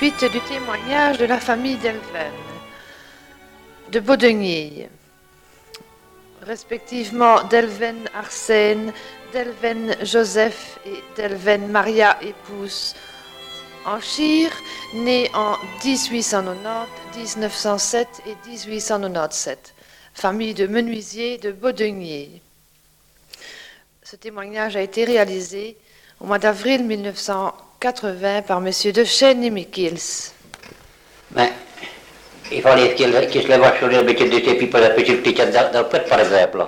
suite du témoignage de la famille Delven, de Baudenier, respectivement Delven Arsène, Delven Joseph et Delven Maria épouse Anchir, nés en 1890, 1907 et 1897, famille de menuisiers de Baudenier. Ce témoignage a été réalisé au mois d'avril 1980 par M. De Chêne et Michels. Mais il fallait qu'il se lève sur le petit de tes pour la petite dans le pet, par exemple.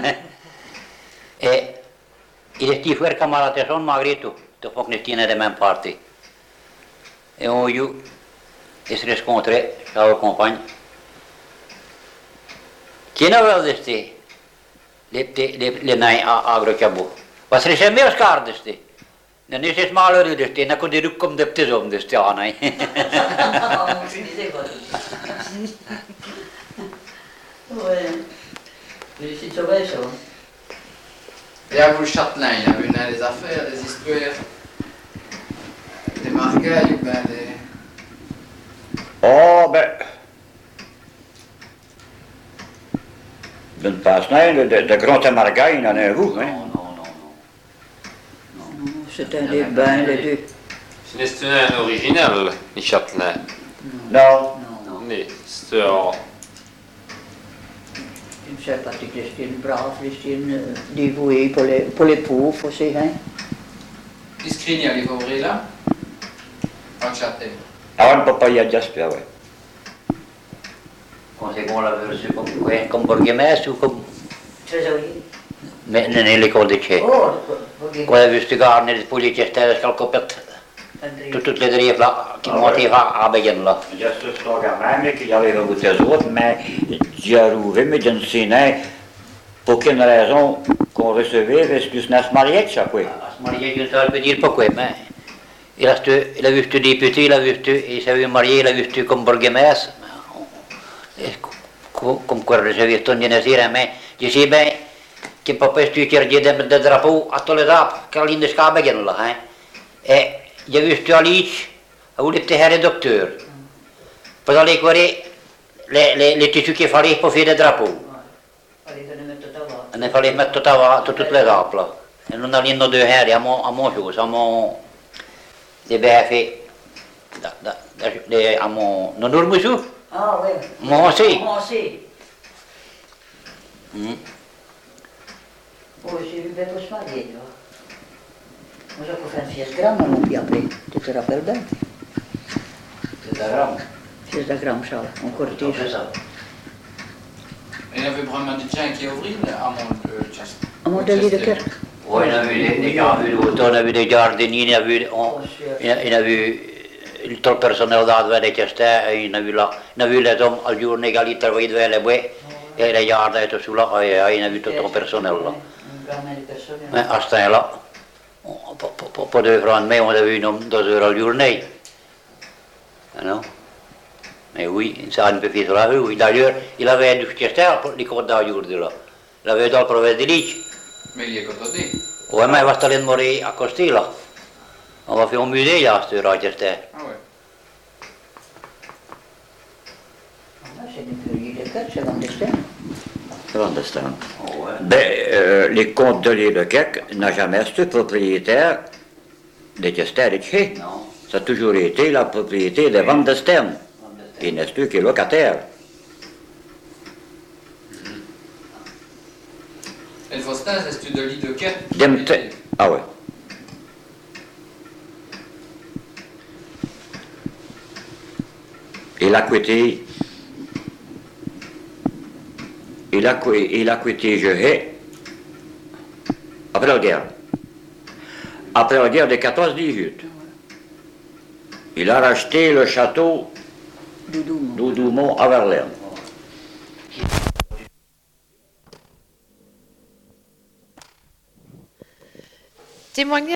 Et il est frère camarade de son malgré tout, de fois que nous tiennent de même parti. Et on a eu, et se rencontrer, sa compagne. Qui n'a pas dit les nains à Grocabo? Parce que c'est mieux scar de ce. Non, c'est malheureux de ce, n'a que des rues comme des petits hommes de ce, hein. Je disais pas. Ouais. Mais c'est sauvé ça. Et à vous, le châtelain, il y avait des affaires, des histoires, des margailles ou bien des... Oh, ben... D'une passe-nain, de grands amargailles, il y en a un vous, hein? Non, c'est un des bains, les deux. C'est un original, les châtelains. Non. Nee, c'est un... Une sympathique, c'est une brave, c'est une dévouée pour les pauvres aussi, hein. Ils se craignent à les ouvrir là, en châtel. Ah, on ne peut pas y adjuster, ouais. Quand c'est qu'on l'avait reçu comme bourgmestre ou comme... Trésorier. Mais non, l'école de Tché. Oh, Quand on a vu ce gars, les policiers, c'était le copette. Toutes les dérives là, qui montaient à Béguin là. Il y a ce slogan même qu'il y avait regoûté aux autres, mais j'ai arrivé, mais je ne sais pas, pour aucune raison qu'on recevait, parce que c'est un marié de chaque fois. Se marier, je ne sais pas dire pourquoi, mais il a vu ce député, il s'est marié, il a vu ce comme bourgmestre. Comme quoi recevait ton dire, mais je sais bien que papa est tué de drapeau à tous les arbres, car l'île de Skabegen là, hein. Et j'ai vu ce Alice, a voulu être le docteur. Pour aller voir les tissus qu'il fallait pour faire des drapeaux. Il fallait mettre tout toutes les arbres là. Et nous avons deux herres à mon chose, à mon... des BFE, à mon... Non, nous nous Ah oui. Moi aussi. Moi aussi. Oh, j'ai vu bien pour se marier, là. Moi, j'ai fait un 6 grammes, mon pied après. Tu te rappelles bien? C'est grave. 6 grammes, ça, en cortige. C'est ça. Il y avait vraiment des gens qui ouvraient à mon château. À mon délire de cœur. Oui, on a vu des jardiniers, on a vu des jardiniers, on a vu tout le personnel d'Advent et Chester, on a vu les hommes à journée qui travaillaient devant les bois, et les jardins et tout ça, et on a vu tout le personnel là. Mais à ce temps-là, pour 2 francs de mai, on a vu 2 heures à la journée. Non? Mais oui, ça a un peu fait sur la rue, oui. D'ailleurs, il avait du Chester pour les côtes d'aujourd'hui là. Il avait dans le province de Lich. Mais il est côté. Oui, mais il va aller mourir à Costi là. On va faire un musée là, ce Rochester. Ah ouais. C'est une feuille de cœur, c'est Vandestin. Understand. Ben, les comtes de l'île de Québec n'ont jamais été propriétaires des Chester et de Chez. Non. Ça a toujours été la propriété de Van de Stern. Il n'est plus que locataire. Et le Faustin, c'est de l'île de Quai. Ah ouais. Il a quitté. Il a quitté Jehet après la guerre. Après la guerre de 14-18. Il a racheté le château d'Oudoumont à Verlaine. Témoignage